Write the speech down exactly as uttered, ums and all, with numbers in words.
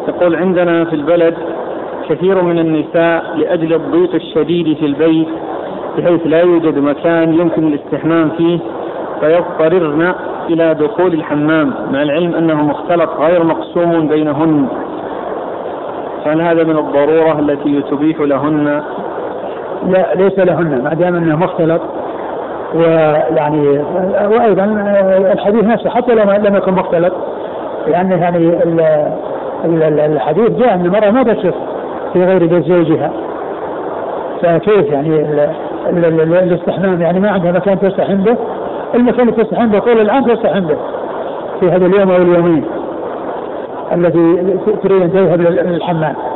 يقول عندنا في البلد كثير من النساء لأجل الضيق الشديد في البيت بحيث لا يوجد مكان يمكن الاستحمام فيه فيضطررن إلى دخول الحمام مع العلم أنه مختلط غير مقسوم بينهن، فهل هذا من الضرورة التي تبيح لهن؟ لا، ليس لهن ما دام أنه مختلط. ويعني وأيضا الحديث نفسه حتى لو لم يكن مختلط، لأن يعني الحديث جاء أن المرأة ما تشف في غير بيت زوجها، فكيف يعني الاستحمام يعني ما عندها مكان تستحم به، المكان اللي تستحم به طول العام تستحم به في هذا اليوم أو اليومين الذي تريد أن تذهب للحمام.